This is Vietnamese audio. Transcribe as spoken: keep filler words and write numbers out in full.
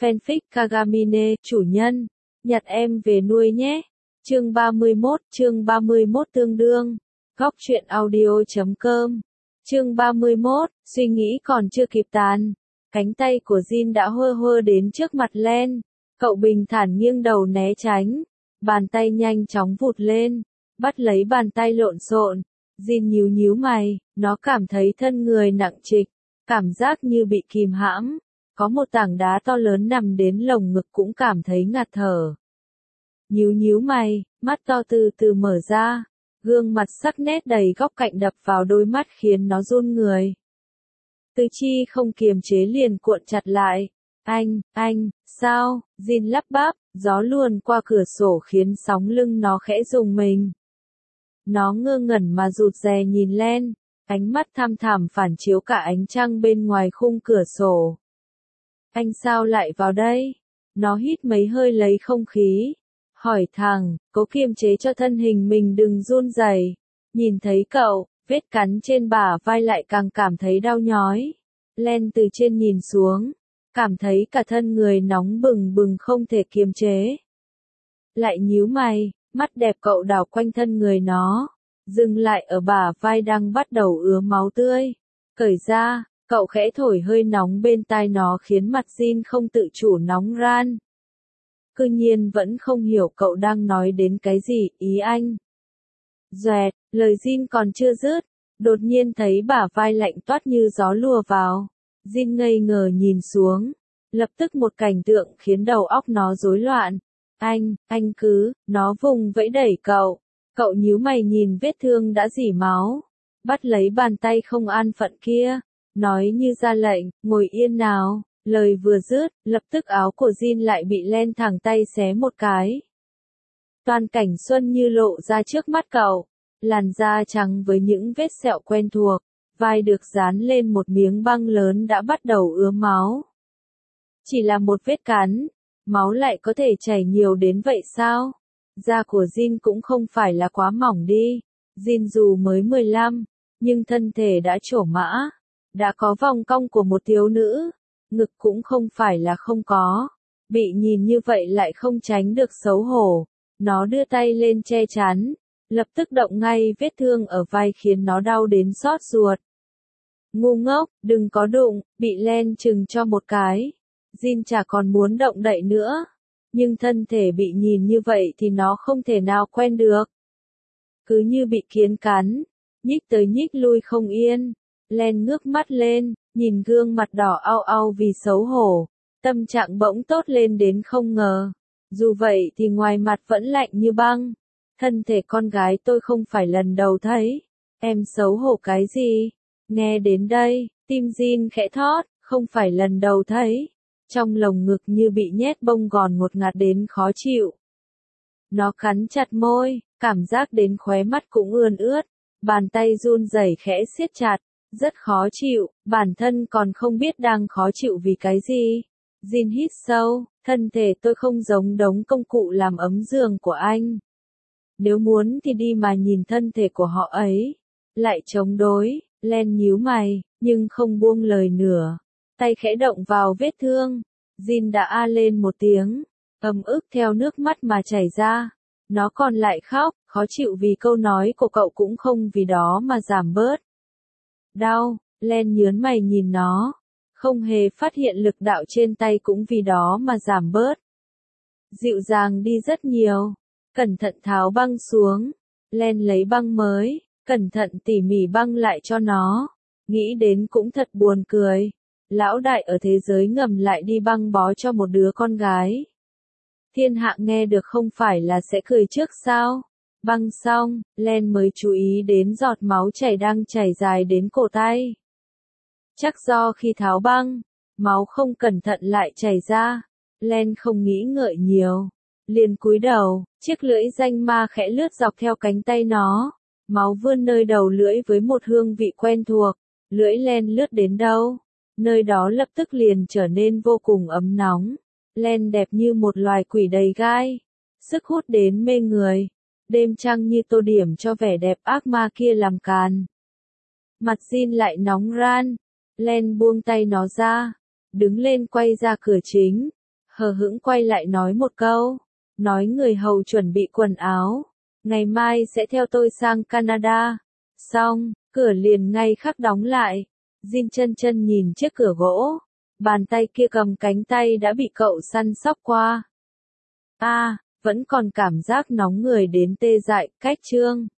Fanfic Kagamine, chủ nhân, nhặt em về nuôi nhé. Chương ba mươi mốt, chương ba mươi mốt tương đương. Góc truyện audio.com. Chương ba mươi mốt, suy nghĩ còn chưa kịp tàn. Cánh tay của Jin đã hơ hơ đến trước mặt Len. Cậu bình thản nghiêng đầu né tránh. Bàn tay nhanh chóng vụt lên. Bắt lấy bàn tay lộn xộn. Jin nhíu nhíu mày, nó cảm thấy thân người nặng trịch. Cảm giác như bị kìm hãm. Có một tảng đá to lớn nằm đến lồng ngực cũng cảm thấy ngạt thở. Nhíu nhíu mày, mắt to từ từ mở ra. Gương mặt sắc nét đầy góc cạnh đập vào đôi mắt khiến nó run người. Tứ chi không kiềm chế liền cuộn chặt lại. Anh, anh, sao? Jin lắp bắp, gió luồn qua cửa sổ khiến sóng lưng nó khẽ rùng mình. Nó ngơ ngẩn mà rụt rè nhìn lên, ánh mắt thăm thẳm phản chiếu cả ánh trăng bên ngoài khung cửa sổ. Anh sao lại vào đây? Nó hít mấy hơi lấy không khí. Hỏi thẳng, cố kiềm chế cho thân hình mình đừng run rẩy. Nhìn thấy cậu, vết cắn trên bả vai lại càng cảm thấy đau nhói. Len từ trên nhìn xuống, cảm thấy cả thân người nóng bừng bừng không thể kiềm chế. Lại nhíu mày, mắt đẹp cậu đảo quanh thân người nó, dừng lại ở bả vai đang bắt đầu ứa máu tươi. Cởi ra, cậu khẽ thổi hơi nóng bên tai nó khiến mặt Jin không tự chủ nóng ran. Cứ nhiên vẫn không hiểu cậu đang nói đến cái gì, ý anh. Doẹt, lời Jin còn chưa dứt, đột nhiên thấy bả vai lạnh toát như gió lùa vào. Jin ngây ngờ nhìn xuống, lập tức một cảnh tượng khiến đầu óc nó rối loạn. Anh, anh cứ, nó vùng vẫy đẩy cậu. Cậu nhíu mày nhìn vết thương đã rỉ máu. Bắt lấy bàn tay không an phận kia, nói như ra lệnh, ngồi yên nào. Lời vừa dứt, lập tức áo của Jin lại bị Len thẳng tay xé một cái. Toàn cảnh xuân như lộ ra trước mắt cậu, làn da trắng với những vết sẹo quen thuộc, vai được dán lên một miếng băng lớn đã bắt đầu ứa máu. Chỉ là một vết cắn, máu lại có thể chảy nhiều đến vậy sao? Da của Jin cũng không phải là quá mỏng đi. Jin dù mới mười lăm, nhưng thân thể đã trổ mã, đã có vòng cong của một thiếu nữ. Ngực cũng không phải là không có. Bị nhìn như vậy lại không tránh được xấu hổ. Nó đưa tay lên che chắn. Lập tức động ngay vết thương ở vai khiến nó đau đến xót ruột. Ngu ngốc, đừng có đụng, bị Len chừng cho một cái. Jin chả còn muốn động đậy nữa. Nhưng thân thể bị nhìn như vậy thì nó không thể nào quen được. Cứ như bị kiến cắn. Nhích tới nhích lui không yên. Len ngước mắt lên. Nhìn gương mặt đỏ au au vì xấu hổ, tâm trạng bỗng tốt lên đến không ngờ. Dù vậy thì ngoài mặt vẫn lạnh như băng. Thân thể con gái tôi không phải lần đầu thấy. Em xấu hổ cái gì? Nghe đến đây, tim Jin khẽ thót, không phải lần đầu thấy. Trong lồng ngực như bị nhét bông gòn ngột ngạt đến khó chịu. Nó cắn chặt môi, cảm giác đến khóe mắt cũng ươn ướt. Bàn tay run rẩy khẽ siết chặt. Rất khó chịu, bản thân còn không biết đang khó chịu vì cái gì. Jin hít sâu, thân thể tôi không giống đống công cụ làm ấm giường của anh. Nếu muốn thì đi mà nhìn thân thể của họ ấy. Lại chống đối, Len nhíu mày, nhưng không buông lời nửa. Tay khẽ động vào vết thương. Jin đã a lên một tiếng, ấm ức theo nước mắt mà chảy ra. Nó còn lại khóc, khó chịu vì câu nói của cậu cũng không vì đó mà giảm bớt. Đau, Len nhớn mày nhìn nó. Không hề phát hiện lực đạo trên tay cũng vì đó mà giảm bớt. Dịu dàng đi rất nhiều. Cẩn thận tháo băng xuống. Len lấy băng mới, cẩn thận tỉ mỉ băng lại cho nó. Nghĩ đến cũng thật buồn cười. Lão đại ở thế giới ngầm lại đi băng bó cho một đứa con gái. Thiên hạ nghe được không phải là sẽ cười trước sao? Băng xong, Len mới chú ý đến giọt máu chảy đang chảy dài đến cổ tay. Chắc do khi tháo băng, máu không cẩn thận lại chảy ra. Len không nghĩ ngợi nhiều. Liền cúi đầu, chiếc lưỡi danh ma khẽ lướt dọc theo cánh tay nó. Máu vươn nơi đầu lưỡi với một hương vị quen thuộc. Lưỡi Len lướt đến đâu, nơi đó lập tức liền trở nên vô cùng ấm nóng. Len đẹp như một loài quỷ đầy gai. Sức hút đến mê người. Đêm trăng như tô điểm cho vẻ đẹp ác ma kia làm càn. Mặt Jin lại nóng ran. Len buông tay nó ra. Đứng lên quay ra cửa chính. hờ hững quay lại nói một câu, nói người hầu chuẩn bị quần áo, ngày mai sẽ theo tôi sang Canada. Xong, cửa liền ngay khắc đóng lại. Jin chân chân nhìn chiếc cửa gỗ, bàn tay kia cầm cánh tay đã bị cậu săn sóc qua. A, à, vẫn còn cảm giác nóng người đến tê dại, cách chương.